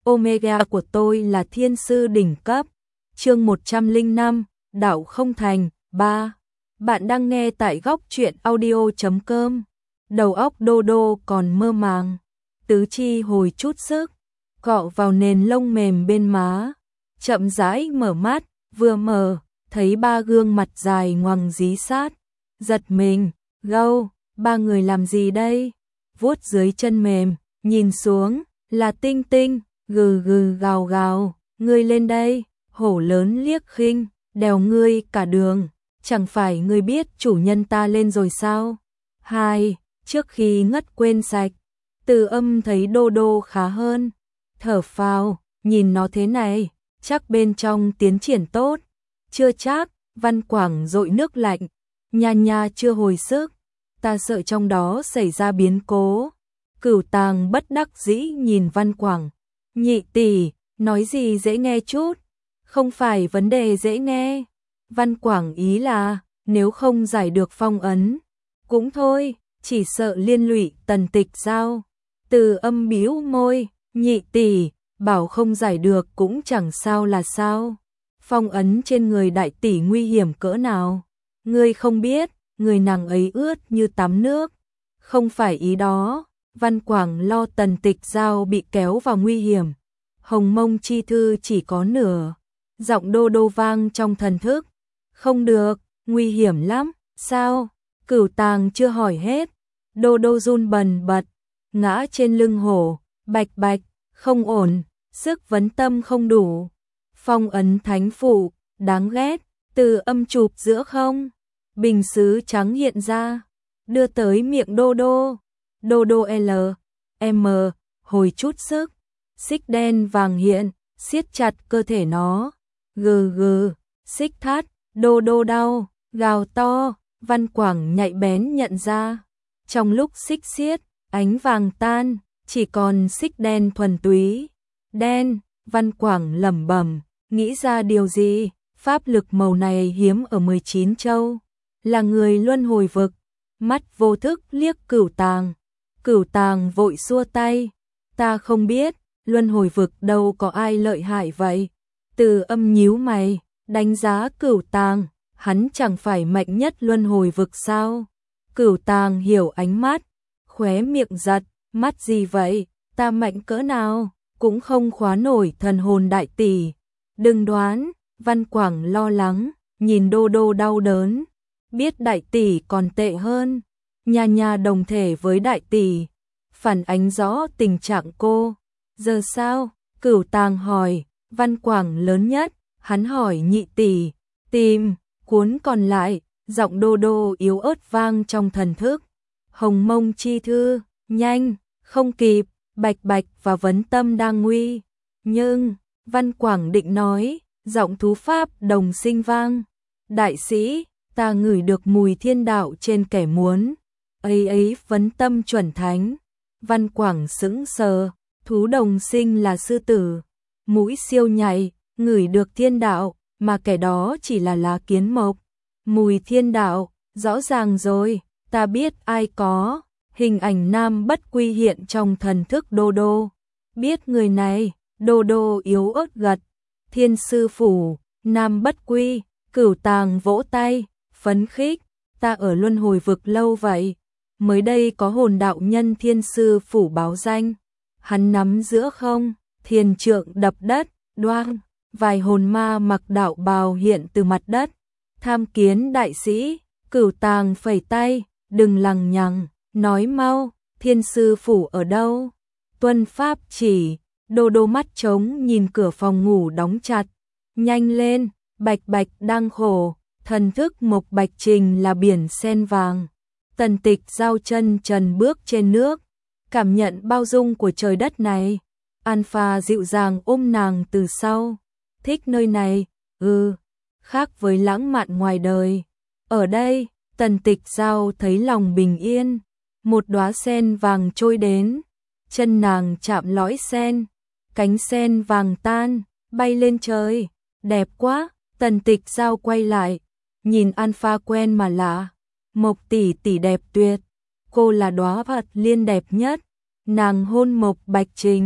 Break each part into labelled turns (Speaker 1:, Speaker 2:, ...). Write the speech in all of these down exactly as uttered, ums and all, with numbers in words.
Speaker 1: Omega của tôi là thiên sư đỉnh cấp. Chương một trăm lẻ năm, Đạo không thành, ba. Bạn đang nghe tại góc truyện audio chấm com. Đầu óc Đô Đô còn mơ màng, tứ chi hồi chút sức, cọ vào nền lông mềm bên má, chậm rãi mở mắt, vừa mở, thấy ba gương mặt dài ngoằng dí sát, giật mình, gâu, ba người làm gì đây? Vuốt dưới chân mềm, nhìn xuống, là Tinh Tinh, gừ gừ gào gào, ngươi lên đây, hổ lớn liếc khinh, đèo ngươi cả đường, chẳng phải ngươi biết chủ nhân ta lên rồi sao? Hai, trước khi ngất quên sạch, Từ Âm thấy Đô Đô khá hơn, thở phào, nhìn nó thế này, chắc bên trong tiến triển tốt, chưa chắc. Văn Quảng dội nước lạnh, nha nha chưa hồi sức, ta sợ trong đó xảy ra biến cố. Cửu Tàng bất đắc dĩ nhìn Văn Quảng, nhị tỷ, nói gì dễ nghe chút, không phải vấn đề dễ nghe. Văn Quảng ý là, nếu không giải được phong ấn, cũng thôi, chỉ sợ liên lụy Tần Tịch Giao. Từ Âm bĩu môi, nhị tỷ, bảo không giải được cũng chẳng sao là sao. Phong ấn trên người đại tỷ nguy hiểm cỡ nào, ngươi không biết, người nàng ấy ướt như tắm nước. Không phải ý đó. Văn Quảng lo Tần Tịch Giao bị kéo vào nguy hiểm. Hồng Mông chi thư chỉ có nửa. Giọng Đô Đô vang trong thần thức. Không được, nguy hiểm lắm. Sao? Cửu Tàng chưa hỏi hết. Đô Đô run bần bật, ngã trên lưng hổ, bạch bạch, không ổn, sức vấn tâm không đủ. Phong ấn thánh phụ, đáng ghét. Từ Âm chụp giữa không, bình sứ trắng hiện ra, đưa tới miệng Đô Đô. Đô Đô L, M, hồi chút sức, xích đen vàng hiện, siết chặt cơ thể nó. Gừ gừ, xích thắt, Đô Đô đau, gào to. Văn Quảng nhạy bén nhận ra, trong lúc xích xiết, ánh vàng tan, chỉ còn xích đen thuần túy. Đen, Văn Quảng lẩm bẩm, nghĩ ra điều gì? Pháp lực màu này hiếm ở mười chín châu, là người luân hồi vực. Mắt vô thức liếc Cửu Tàng. Cửu Tàng vội xua tay, ta không biết, luân hồi vực đâu có ai lợi hại vậy. Từ Âm nhíu mày, đánh giá Cửu Tàng, hắn chẳng phải mạnh nhất luân hồi vực sao? Cửu Tàng hiểu ánh mắt, khóe miệng giật, mắt gì vậy, ta mạnh cỡ nào, cũng không khóa nổi thần hồn đại tỷ. Đừng đoán. Văn Quảng lo lắng, nhìn Đô Đô đau đớn, biết đại tỷ còn tệ hơn. Nha nha đồng thể với đại tỷ, phản ánh rõ tình trạng cô. Giờ sao? Cửu Tàng hỏi. Văn Quảng lớn nhất, hắn hỏi nhị tỷ, tìm cuốn còn lại. Giọng Đô Đô yếu ớt vang trong thần thức. Hồng Mông chi thư, nhanh, không kịp, bạch bạch và vấn tâm đang nguy. Nhưng, Văn Quảng định nói, giọng thú pháp đồng sinh vang. Đại sĩ, ta ngửi được mùi thiên đạo trên kẻ muốn. Ấy ấy vấn tâm chuẩn thánh. Văn Quảng sững sờ, thú đồng sinh là sư tử. Mũi siêu nhạy, ngửi được thiên đạo, mà kẻ đó chỉ là lá kiến mộc. Mùi thiên đạo, rõ ràng rồi, ta biết ai có. Hình ảnh Nam Bất Quy hiện trong thần thức Đô Đô. Biết người này, Đô Đô yếu ớt gật. Thiên sư phủ, Nam Bất Quy. Cửu Tàng vỗ tay, phấn khích, ta ở luân hồi vực lâu vậy, mới đây có hồn đạo nhân thiên sư phủ báo danh. Hắn nắm giữa không, thiền trượng đập đất, đoang, vài hồn ma mặc đạo bào hiện từ mặt đất. Tham kiến đại sĩ. Cửu Tàng phẩy tay, đừng lằng nhằng, nói mau, thiên sư phủ ở đâu? Tuân pháp chỉ. Đô Đô mắt trống nhìn cửa phòng ngủ đóng chặt. Nhanh lên, bạch bạch đang khổ, thần thức Mộc Bạch Trình là biển sen vàng. Tần Tịch Giao chân trần bước trên nước, cảm nhận bao dung của trời đất này. Alpha dịu dàng ôm nàng từ sau. Thích nơi này, ừ, khác với lãng mạn ngoài đời. Ở đây, Tần Tịch Giao thấy lòng bình yên. Một đóa sen vàng trôi đến, chân nàng chạm lõi sen, cánh sen vàng tan, bay lên trời. Đẹp quá. Tần Tịch Giao quay lại, nhìn Alpha quen mà lạ. Mộc tỷ tỷ đẹp tuyệt, cô là đóa Phật liên đẹp nhất. Nàng hôn Mộc Bạch Trình,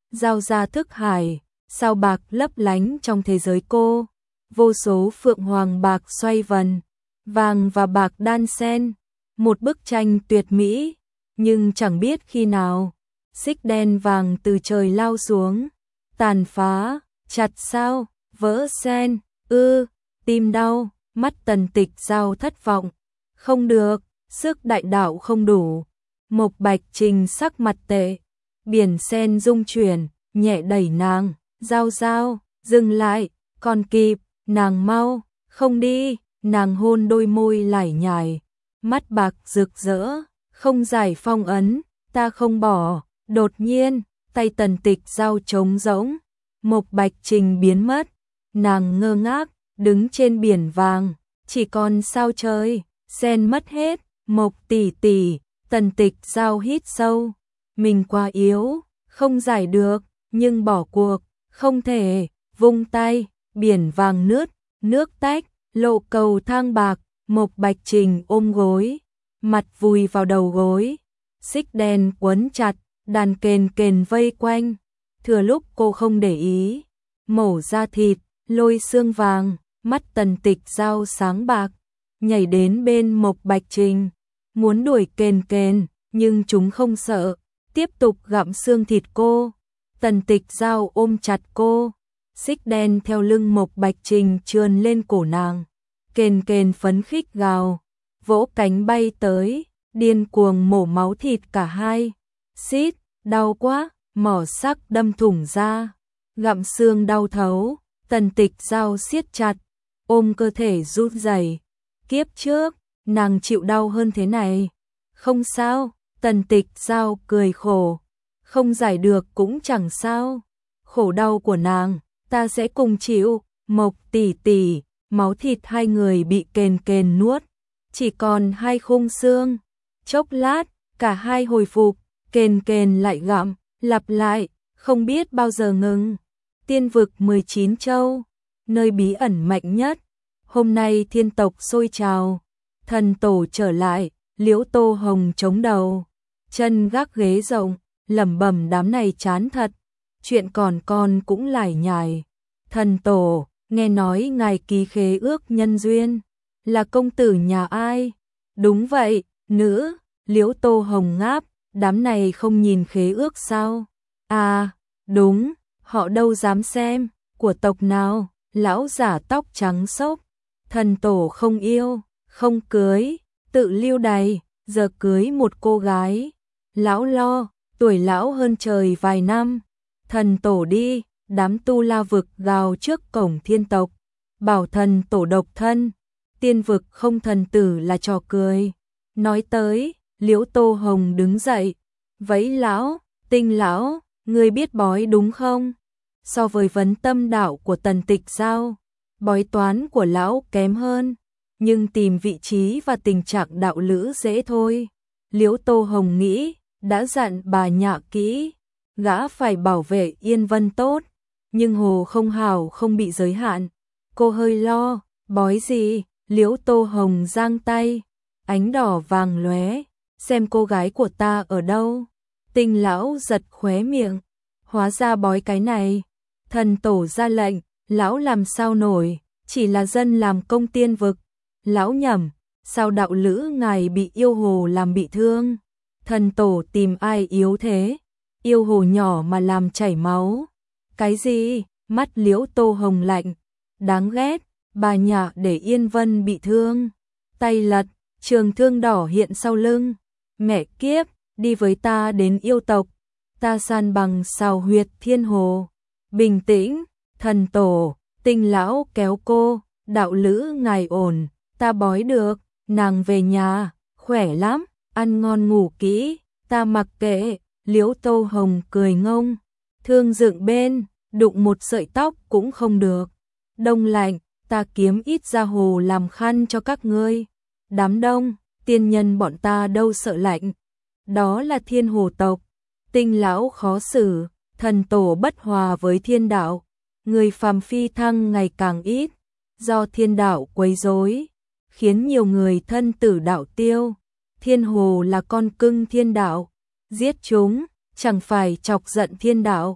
Speaker 1: giao ra thức hải, sao bạc lấp lánh trong thế giới cô, vô số phượng hoàng bạc xoay vần, vàng và bạc đan xen, một bức tranh tuyệt mỹ, nhưng chẳng biết khi nào, xích đen vàng từ trời lao xuống, tàn phá, chặt sao, vỡ sen, ư, tim đau, mắt Tần Tịch Giao thất vọng, không được, sức đại đạo không đủ. Mộc Bạch Trình sắc mặt tệ, biển sen rung chuyển, nhẹ đẩy nàng, Giao Giao, dừng lại, còn kịp, nàng mau, không đi, nàng hôn đôi môi lải nhải, mắt bạc rực rỡ, không giải phong ấn, ta không bỏ, đột nhiên, tay Tần Tịch Giao trống rỗng, Mộc Bạch Trình biến mất, nàng ngơ ngác, đứng trên biển vàng, chỉ còn sao trời, sen mất hết, Mộc tỷ tỷ, Tần Tịch Giao hít sâu, mình quá yếu, không giải được, nhưng bỏ cuộc, không thể, vung tay, biển vàng nứt, nước tách, lộ cầu thang bạc, Mộc Bạch Trình ôm gối, mặt vùi vào đầu gối, xích đen quấn chặt, đàn kền kền vây quanh, thừa lúc cô không để ý, mổ ra thịt, lôi xương vàng, mắt Tần Tịch Giao sáng bạc, nhảy đến bên Mộc Bạch Trình, muốn đuổi kền kền, nhưng chúng không sợ, tiếp tục gặm xương thịt cô. Tần Tịch Giao ôm chặt cô, xích đen theo lưng Mộc Bạch Trình trườn lên cổ nàng, kền kền phấn khích gào, vỗ cánh bay tới, điên cuồng mổ máu thịt cả hai, xít, đau quá, mỏ sắc đâm thủng ra, gặm xương đau thấu, Tần Tịch Giao siết chặt, ôm cơ thể rút rẩy. Kiếp trước, nàng chịu đau hơn thế này. Không sao, Tần Tịch Giao cười khổ. Không giải được cũng chẳng sao. Khổ đau của nàng, ta sẽ cùng chịu. Mộc tỷ tỷ, máu thịt hai người bị kền kền nuốt. Chỉ còn hai khung xương. Chốc lát, cả hai hồi phục, kền kền lại gặm, lặp lại, không biết bao giờ ngừng. Tiên vực mười chín châu, nơi bí ẩn mạnh nhất. Hôm nay thiên tộc sôi trào, thần tổ trở lại, Liễu Tô Hồng chống đầu, chân gác ghế rộng, lẩm bẩm đám này chán thật, chuyện còn con cũng lải nhải. Thần tổ, nghe nói ngài ký khế ước nhân duyên, là công tử nhà ai? Đúng vậy, nữ, Liễu Tô Hồng ngáp, đám này không nhìn khế ước sao? À, đúng, họ đâu dám xem, của tộc nào? Lão giả tóc trắng xốc, thần tổ không yêu, không cưới, tự lưu đày, giờ cưới một cô gái. Lão lo, tuổi lão hơn trời vài năm, thần tổ đi, đám tu la vực gào trước cổng thiên tộc, bảo thần tổ độc thân, tiên vực không thần tử là trò cười. Nói tới, Liễu Tô Hồng đứng dậy, vẫy lão, Tinh lão, ngươi biết bói đúng không? So với vấn tâm đạo của Tần Tịch Giao, bói toán của lão kém hơn, nhưng tìm vị trí và tình trạng đạo lữ dễ thôi. Liễu Tô Hồng nghĩ, đã dặn bà Nhạ kỹ, gã phải bảo vệ Yên Vân tốt, nhưng hồ không hào không bị giới hạn. Cô hơi lo, bói gì? Liễu Tô Hồng giang tay, ánh đỏ vàng lóe, xem cô gái của ta ở đâu. Tinh lão giật khóe miệng, hóa ra bói cái này. Thần tổ ra lệnh, lão làm sao nổi, chỉ là dân làm công tiên vực. Lão nhầm, sao đạo lữ ngài bị yêu hồ làm bị thương? Thần tổ tìm ai yếu thế? Yêu hồ nhỏ mà làm chảy máu. Cái gì? Mắt Liễu Tô Hồng lạnh, đáng ghét, bà Nhạ để Yên Vân bị thương. Tay lật, trường thương đỏ hiện sau lưng. Mẹ kiếp, đi với ta đến yêu tộc, ta san bằng xào huyệt thiên hồ. Bình tĩnh, thần tổ, Tinh lão kéo cô, đạo lữ ngài ổn, ta bói được, nàng về nhà, khỏe lắm, ăn ngon ngủ kỹ, ta mặc kệ. Liễu Tô Hồng cười ngông, thương dựng bên, đụng một sợi tóc cũng không được. Đông lạnh, ta kiếm ít ra hồ làm khăn cho các ngươi. Đám đông, tiên nhân bọn ta đâu sợ lạnh. Đó là thiên hồ tộc. Tinh lão khó xử, thần tổ bất hòa với thiên đạo. Người phàm phi thăng ngày càng ít, do thiên đạo quấy rối, khiến nhiều người thân tử đạo tiêu. Thiên hồ là con cưng thiên đạo, giết chúng, chẳng phải chọc giận thiên đạo.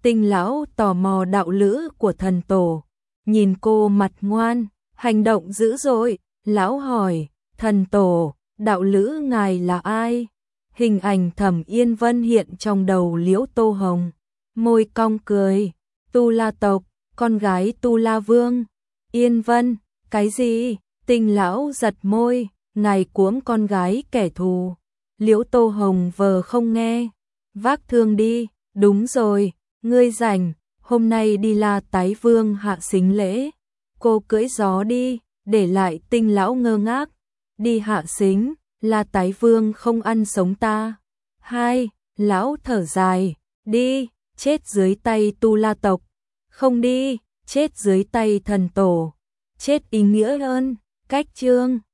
Speaker 1: Tinh lão tò mò đạo lữ của thần tổ, nhìn cô mặt ngoan, hành động dữ dội, lão hỏi, thần tổ, đạo lữ ngài là ai? Hình ảnh Thẩm Yên Vân hiện trong đầu Liễu Tô Hồng, môi cong cười, Tu La tộc, con gái Tu La Vương. Yên Vân, cái gì? Tinh lão giật môi, ngài cuống con gái kẻ thù. Liễu Tô Hồng vờ không nghe, vác thương đi, đúng rồi, ngươi rảnh, hôm nay đi La Tái Vương hạ xính lễ. Cô cưỡi gió đi, để lại Tinh lão ngơ ngác, đi hạ xính, La Tái Vương không ăn sống ta. Hai, lão thở dài, đi, chết dưới tay Tu La tộc, không đi, chết dưới tay thần tổ, chết ý nghĩa hơn. Cách chương